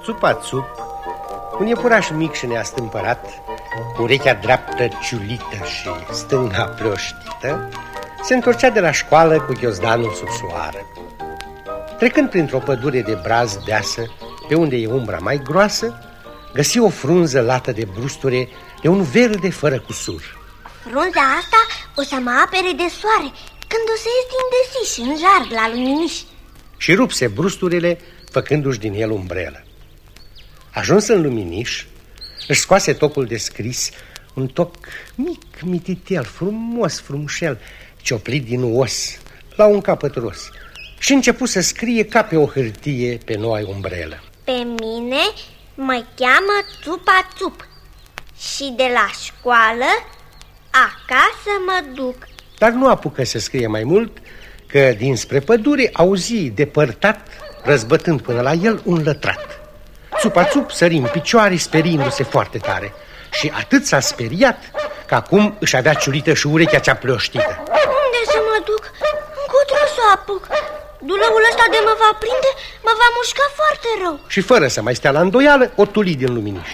Țupa-țup, un iepuraș mic și neastâmpărat, cu urechea dreaptă ciulită și stânga plioștită, se întorcea de la școală cu ghiozdanul sub soară. Trecând printr-o pădure de braz deasă, pe unde e umbra mai groasă, găsi o frunză lată de brusture de un verde fără cusur. Frunza asta o să mă apere de soare când o să ies din desiș în jar la luminiș. Și rupse brusturele, făcându-și din el umbrelă. Ajuns în luminiș, își scoase tocul de scris, un toc mic, mititel, frumos, frumușel, cioplit din os, la un capăt ros, și început să scrie ca pe o hârtie pe noua umbrelă. Pe mine mă cheamă Țupa-țup și de la școală acasă mă duc. Dar nu apucă să scrie mai mult, că dinspre pădure auzi depărtat, răzbătând până la el, un lătrat. Țupa-țup sări în picioare, speriindu-se foarte tare, și atât s-a speriat că acum își avea ciulită și urechea cea plioștită. Unde să mă duc? Cutru să apuc? Duloul ăsta de mă va prinde, mă va mușca foarte rău. Și fără să mai stea la îndoială, o tuli din luminiș.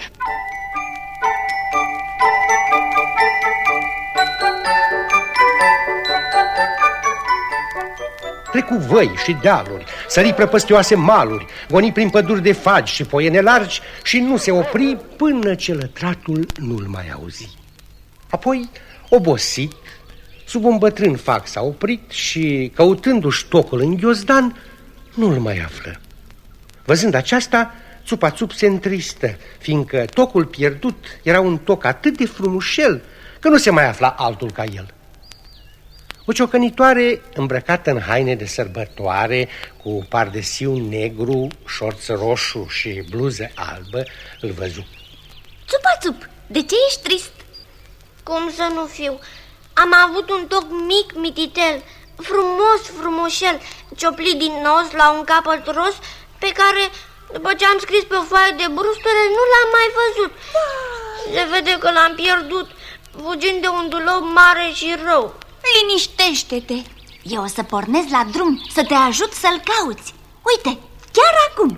Trecu văi și dealuri, sări prăpăstioase maluri, goni prin păduri de fagi și poiene largi și nu se opri până ce lătratul nu-l mai auzi. Apoi, obosit, sub un bătrân fac s-a oprit și, căutându-și tocul în ghiozdan, nu-l mai află. Văzând aceasta, Țupa-țup se întristă, fiindcă tocul pierdut era un toc atât de frumușel că nu se mai afla altul ca el. O ciocănitoare îmbrăcată în haine de sărbătoare, cu pardesiu negru, șorț roșu și bluză albă, îl văzu. Țupa-țup, de ce ești trist? Cum să nu fiu? Am avut un toc mic, mititel, frumos, frumușel, cioplit din nos la un capăt ros, pe care, după ce am scris pe o foaie de brusture, nu l-am mai văzut. Se vede că l-am pierdut, fugind de un dulop mare și rău. Liniștește-te! Eu o să pornesc la drum să te ajut să-l cauți. Uite, chiar acum!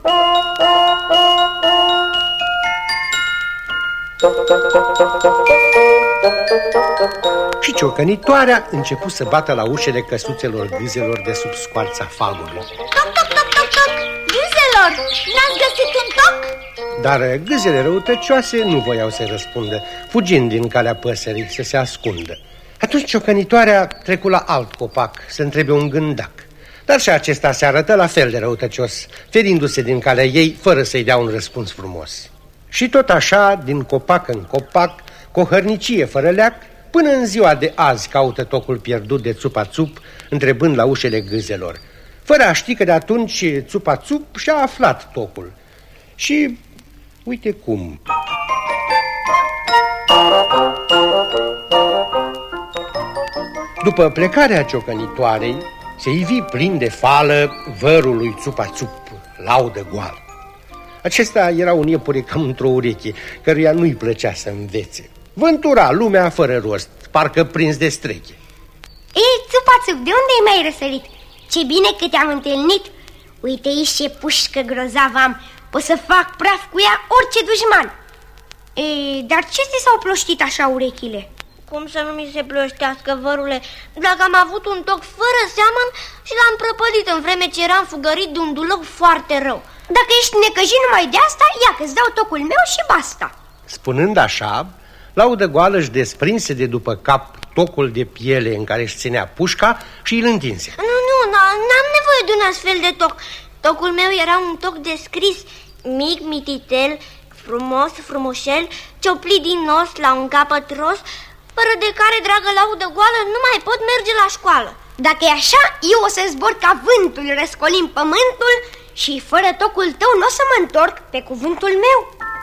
Și ciocănitoarea început să bată la ușele căsuțelor gâzelor de sub scoarța fagului. Toc, toc, toc, toc, toc! Gâzelor, n-ați găsit un toc? Dar gâzele răutăcioase nu voiau să răspundă, fugind din calea păsării să se ascundă. Atunci ciocănitoarea trecu la alt copac să întrebe un gândac, dar și acesta se arătă la fel de răutăcios, ferindu-se din calea ei fără să-i dea un răspuns frumos. Și tot așa, din copac în copac, cu o hărnicie fără leac, până în ziua de azi caută tocul pierdut de Țupa-țup, întrebând la ușele gâzelor, fără a ști că de atunci Țupa-țup și-a aflat tocul. Și uite cum. După plecarea ciocănitoarei, se ivi plin de fală vărul lui Țupa-țup, Laudă Goală. Acesta era un iepure cam într-o ureche, căruia nu-i plăcea să învețe. Vântura lumea fără rost, parcă prins de streche. Ei, Țupa-țup, de unde ai mai răsărit? Ce bine că te-am întâlnit! Uite aici ce pușcă grozavă am, pot să fac praf cu ea orice dușman. Ei, dar ce ți s-au ploștit așa urechile? Cum să nu mi se plăștească, vărule, dacă am avut un toc fără seamăn și l-am prăpădit în vreme ce eram fugărit de un dulop foarte rău. Dacă ești necăjit numai de asta, ia că-ți dau tocul meu și basta. Spunând așa, Laudă Goală își desprinse de după cap tocul de piele în care își ținea pușca și îl întinse. Nu, n-am nevoie de un astfel de toc. Tocul meu era un toc de scris, mic, mititel, frumos, frumușel, cioplit din nos la un capăt ros, fără de care, dragă Laudă Goală, nu mai pot merge la școală. Dacă e așa, eu o să zbor ca vântul, răscolim pământul și fără tocul tău nu o să mă întorc, pe cuvântul meu.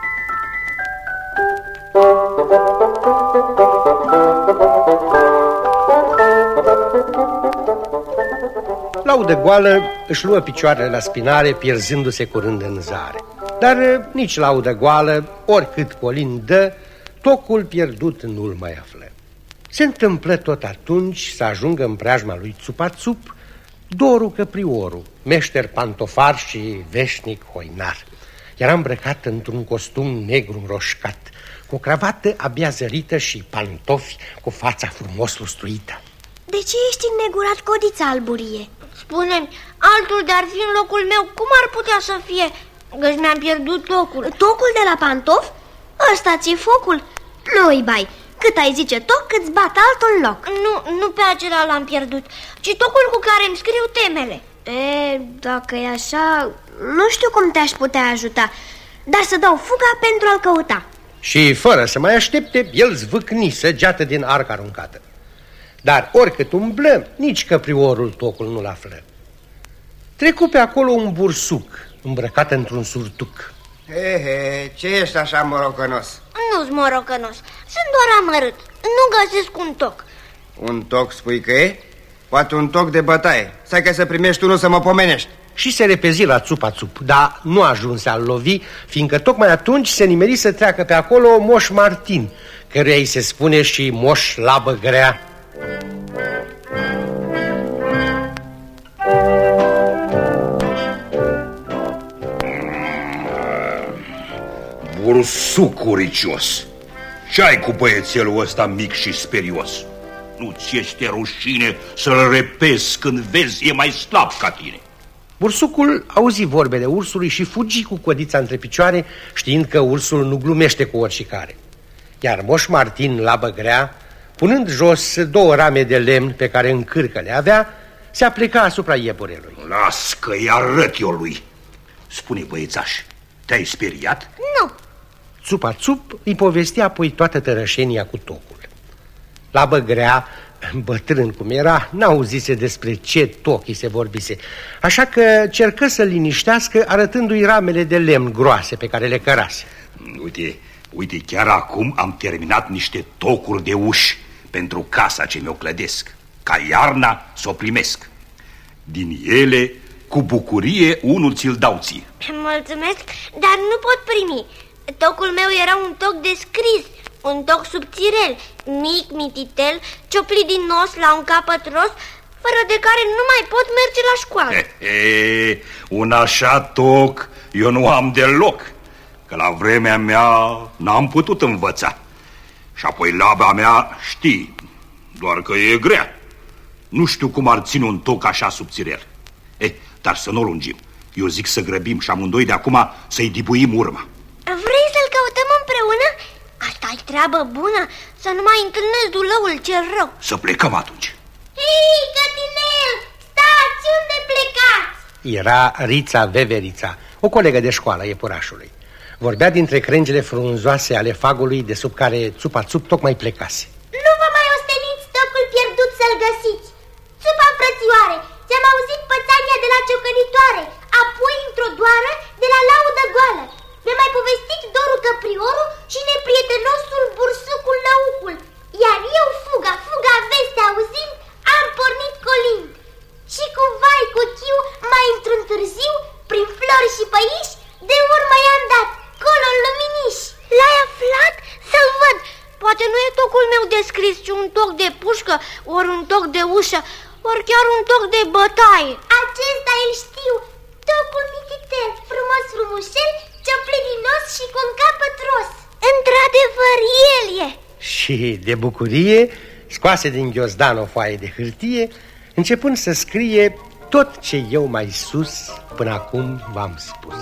Laudă Goală își luă picioarele la spinare, pierzându-se curând în zare. Dar nici Laudă Goală, oricât Colin dă, tocul pierdut nu-l mai află. Se întâmplă tot atunci să ajungă în preajma lui Țupa-țup Doru Căprioru, meșter pantofar și veșnic hoinar. Era îmbrăcat într-un costum negru înroșcat, cu o cravată abia zărită și pantofi cu fața frumos lustruită. De ce ești înnegurat, codița alburie? Spune-mi, altul de-ar fi în locul meu, cum ar putea să fie? Căci mi-am pierdut tocul. Tocul de la pantof? Ăsta ți-e focul? Nu-i bai, cât ai zice toc, cât-ți bat altul în loc. Nu pe acela l-am pierdut, ci tocul cu care îmi scriu temele. Dacă e așa, nu știu cum te-aș putea ajuta, dar să dau fuga pentru a-l căuta. Și fără să mai aștepte, el zvâcni săgeată din arc aruncată. Dar oricât umblă, nici căpriorul tocul nu-l află. Trecu pe acolo un bursuc îmbrăcat într-un surtuc. Ce ești așa morocănos? Nu-s morocănos, sunt doar amărât. Nu găsesc un toc. Un toc spui că e? Poate un toc de bătaie. Stai că să primești unul să mă pomenești. Și se repezi la țupa-țup, dar nu ajunse a-l lovi, fiindcă tocmai atunci se nimeri să treacă pe acolo Moș Martin, căruia îi se spune și Moș Labă Grea. Bursuc uricios, ce-ai cu băiețelul ăsta mic și sperios? Nu-ți este rușine să-l repezi când vezi e mai slab ca tine? Bursucul auzi vorbele ursului și fugi cu codița între picioare, știind că ursul nu glumește cu oricare. Iar Moș Martin, Labă Grea, punând jos 2 rame de lemn pe care în cârcă le avea, se apleca asupra iepurelui. Las că-i arăt eu lui. Spune, băiețaș, te-ai speriat? Nu. Țupa-țup îi povestea apoi toată tărășenia cu tocul. Labă Grea, bătrân cum era, n-auzise despre ce toc îi se vorbise, așa că cercă să-l liniștească arătându-i ramele de lemn groase pe care le cărase. Uite, chiar acum am terminat niște tocuri de uși pentru casa ce mi-o clădesc, ca iarna să o primesc. Din ele, cu bucurie, unul ți-l dau ție. Mulțumesc, dar nu pot primi. Tocul meu era un toc de scris, un toc subțirel, mic, mititel, cioplit din nos la un capăt ros, fără de care nu mai pot merge la școală. Un așa toc eu nu am deloc, că la vremea mea n-am putut învăța. Și apoi laba mea știi, doar că e grea. Nu știu cum ar ține un toc așa subțirel. Dar să nu lungim. Eu zic să grăbim și amândoi de acum să-i dibuim urma. Vrei să-l căutăm împreună? Asta-i treabă bună, să nu mai întâlnesc dulăul cel rău. Să plecăm atunci. Hei, cătinel, stați, unde plecați? Era Rița Veverița, o colegă de școală a iepurașului. Vorbea dintre crengile frunzoase ale fagului de sub care țupa-țup tocmai plecase. Nu vă mai osteniți tocul pierdut să-l găsiți. Țupa, frățioare, ți-am auzit pățania de la ciocănitoare, apoi într-o doară de la laudă goală. Mi-a mai povestit Doru Căpriorul și neprietenosul Bursucul Năucul. Iar eu, fuga veste auzind, am pornit colind. Și cu vai cu chiu, mai într-un târziu, prin flori și păiși, de urmă i-am dat, colo în luminiș. L-ai aflat? Să-l văd. Poate nu e tocul meu de scris, ci un toc de pușcă, ori un toc de ușă, ori chiar un toc de bătaie. Acesta îl știu, tocul mititel, frumos frumușel, cioplit din os și cu un capăt ros. Într-adevăr, el e. Și de bucurie scoase din ghiozdan o foaie de hârtie, începând să scrie tot ce eu mai sus până acum v-am spus.